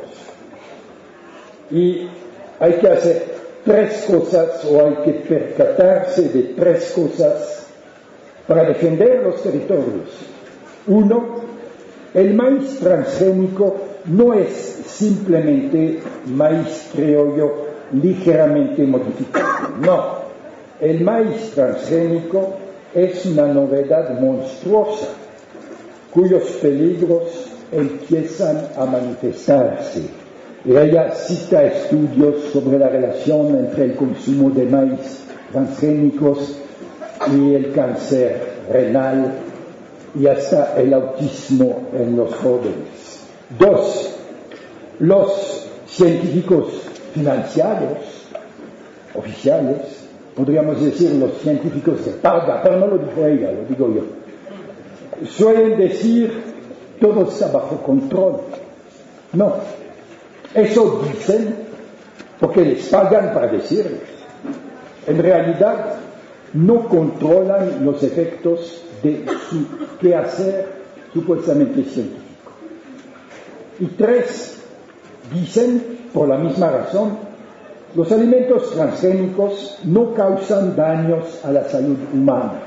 S2: Y hay que hacer tres cosas, o hay que percatarse de tres cosas para defender los territorios. Uno, el maíz transgénico no es simplemente maíz criollo ligeramente modificado. No, el maíz transgénico es una novedad monstruosa cuyos peligros empiezan a manifestarse. Y ella cita estudios sobre la relación entre el consumo de maíz transgénicos y el cáncer renal y hasta el autismo en los jóvenes. Dos, los científicos financiados, oficiales, podríamos decir los científicos de paga, pero no lo dijo ella, lo digo yo, suelen decir todo está bajo control. No, eso dicen porque les pagan para decirlo. En realidad no controlan los efectos de su quehacer supuestamente científico. Y tres, dicen, por la misma razón, los alimentos transgénicos no causan daños a la salud humana.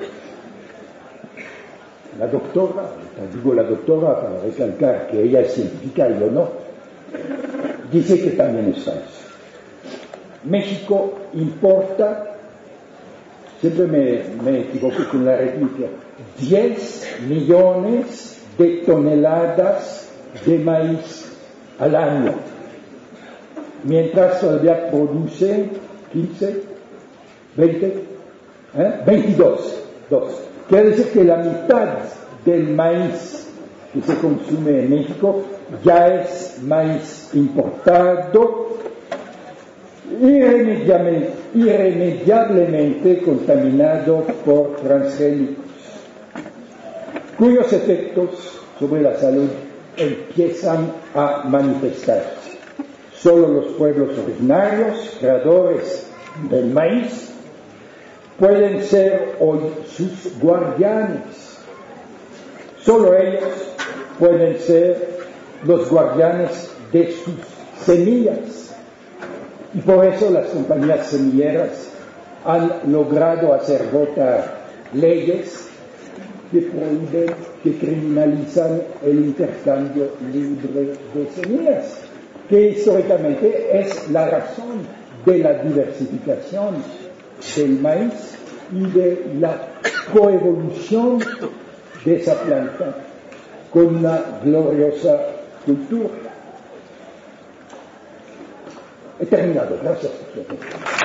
S2: La doctora, digo la doctora para recalcar que ella es científica y yo no, dice que también es falso. México importa, siempre me, me equivoco con la réplica, diez millones de toneladas de maíz al año, mientras todavía produce quince, veinte, ¿eh? veintidós. Dos. Quiere decir que la mitad del maíz que se consume en México ya es maíz importado, irremediablemente, irremediablemente contaminado por transgénicos, cuyos efectos sobre la salud empiezan a manifestarse. Solo los pueblos originarios, creadores del maíz, pueden ser hoy sus guardianes. Solo ellos pueden ser los guardianes de sus semillas. Y por eso las compañías semilleras han logrado hacer votar leyes que prohíben, que criminalizan el intercambio libre de semillas, que históricamente es la razón de la diversificación del maíz y de la coevolución de esa planta con una gloriosa cultura. He terminado, gracias por su atención.